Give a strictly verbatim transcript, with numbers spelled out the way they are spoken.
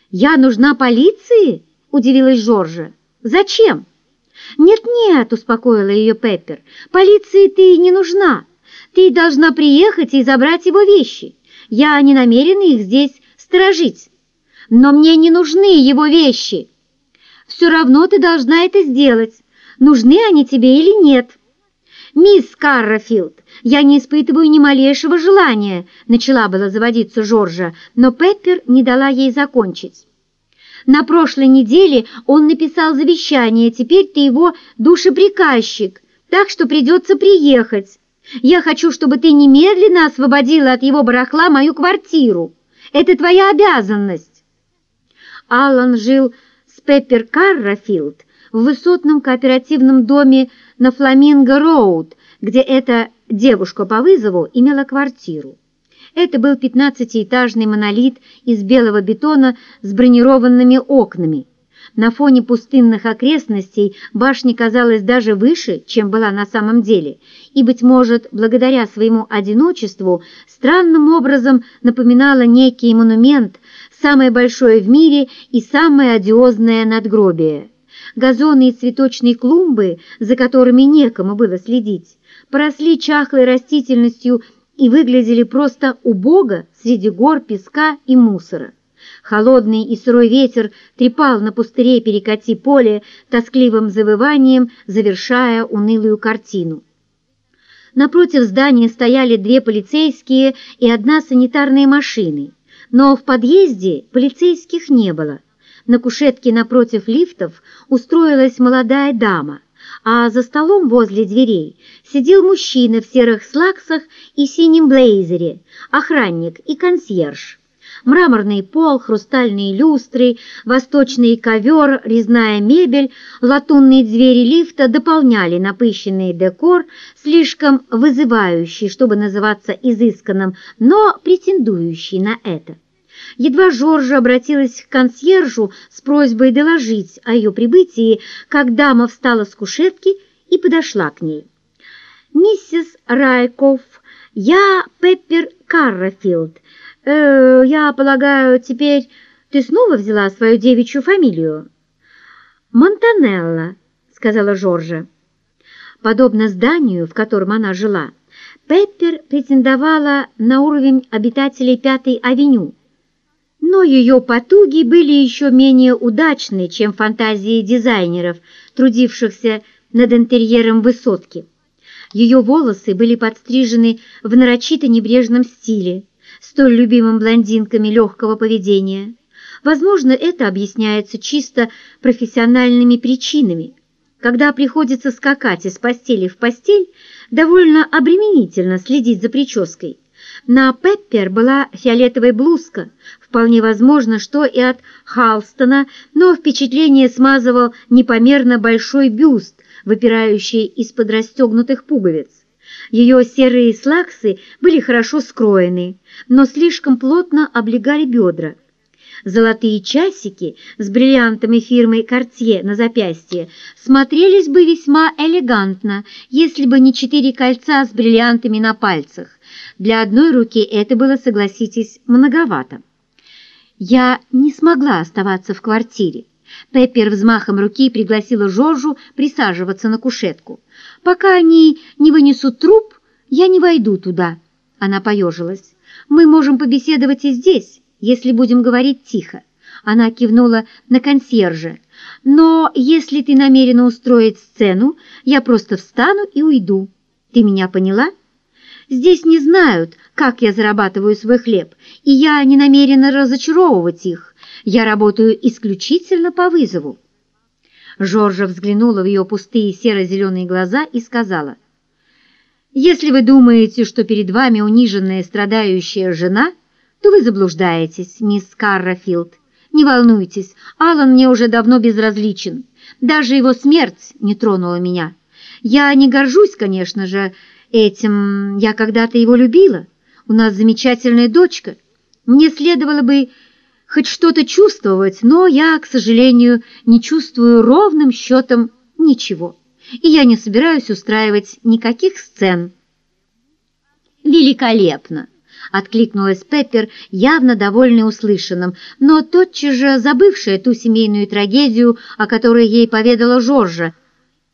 «Я нужна полиции?» – удивилась Жоржа. «Зачем?» «Нет-нет», – успокоила ее Пеппер, – «полиции ты не нужна. Ты должна приехать и забрать его вещи. Я не намерена их здесь сторожить. Но мне не нужны его вещи. Все равно ты должна это сделать, нужны они тебе или нет». «Мисс Каррафилд, я не испытываю ни малейшего желания», — начала было заводиться Жоржа, но Пеппер не дала ей закончить. «На прошлой неделе он написал завещание, теперь ты его душеприказчик, так что придется приехать. Я хочу, чтобы ты немедленно освободила от его барахла мою квартиру. Это твоя обязанность». Аллан жил с Пеппер Каррафилд в высотном кооперативном доме на Фламинго-Роуд, где эта девушка по вызову имела квартиру. Это был пятнадцатиэтажный монолит из белого бетона с бронированными окнами. На фоне пустынных окрестностей башня казалась даже выше, чем была на самом деле, и, быть может, благодаря своему одиночеству, странным образом напоминала некий монумент, самое большое в мире и самое одиозное надгробие. Газоны и цветочные клумбы, за которыми некому было следить, поросли чахлой растительностью и выглядели просто убого среди гор песка и мусора. Холодный и сырой ветер трепал на пустыре перекати поле тоскливым завыванием, завершая унылую картину. Напротив здания стояли две полицейские и одна санитарная машины, но в подъезде полицейских не было. На кушетке напротив лифтов устроилась молодая дама, а за столом возле дверей сидел мужчина в серых слаксах и синем блейзере, охранник и консьерж. Мраморный пол, хрустальные люстры, восточный ковер, резная мебель, латунные двери лифта дополняли напыщенный декор, слишком вызывающий, чтобы называться изысканным, но претендующий на это. Едва Жоржа обратилась к консьержу с просьбой доложить о ее прибытии, как дама встала с кушетки и подошла к ней. «Миссис Райкофф, я Пеппер Каррафилд. Э, я полагаю, теперь ты снова взяла свою девичью фамилию?» «Монтанелла», — сказала Жоржа. Подобно зданию, в котором она жила, Пеппер претендовала на уровень обитателей Пятой авеню, но ее потуги были еще менее удачны, чем фантазии дизайнеров, трудившихся над интерьером высотки. Ее волосы были подстрижены в нарочито небрежном стиле, столь любимым блондинками легкого поведения. Возможно, это объясняется чисто профессиональными причинами. Когда приходится скакать из постели в постель, довольно обременительно следить за прической. На Пеппер была фиолетовая блузка, вполне возможно, что и от Халстона, но впечатление смазывал непомерно большой бюст, выпирающий из-под расстегнутых пуговиц. Ее серые слаксы были хорошо скроены, но слишком плотно облегали бедра. Золотые часики с бриллиантами фирмы Cartier на запястье смотрелись бы весьма элегантно, если бы не четыре кольца с бриллиантами на пальцах. Для одной руки это было, согласитесь, многовато. Я не смогла оставаться в квартире. Пеппер взмахом руки пригласила Жоржу присаживаться на кушетку. «Пока они не вынесут труп, я не войду туда». Она поежилась. «Мы можем побеседовать и здесь, если будем говорить тихо». Она кивнула на консьержа. «Но если ты намерена устроить сцену, я просто встану и уйду. Ты меня поняла? Здесь не знают, как я зарабатываю свой хлеб, и я не намерена разочаровывать их. Я работаю исключительно по вызову». Жоржа взглянула в ее пустые серо-зеленые глаза и сказала: «Если вы думаете, что перед вами униженная страдающая жена, то вы заблуждаетесь, мисс Каррафилд. Не волнуйтесь, Аллан мне уже давно безразличен. Даже его смерть не тронула меня. Я не горжусь, конечно же, этим. Я когда-то его любила. У нас замечательная дочка. Мне следовало бы хоть что-то чувствовать, но я, к сожалению, не чувствую ровным счетом ничего. И я не собираюсь устраивать никаких сцен». «Великолепно!» — откликнулась Пеппер, явно довольная услышанным, но тотчас же забывшая ту семейную трагедию, о которой ей поведала Жоржа,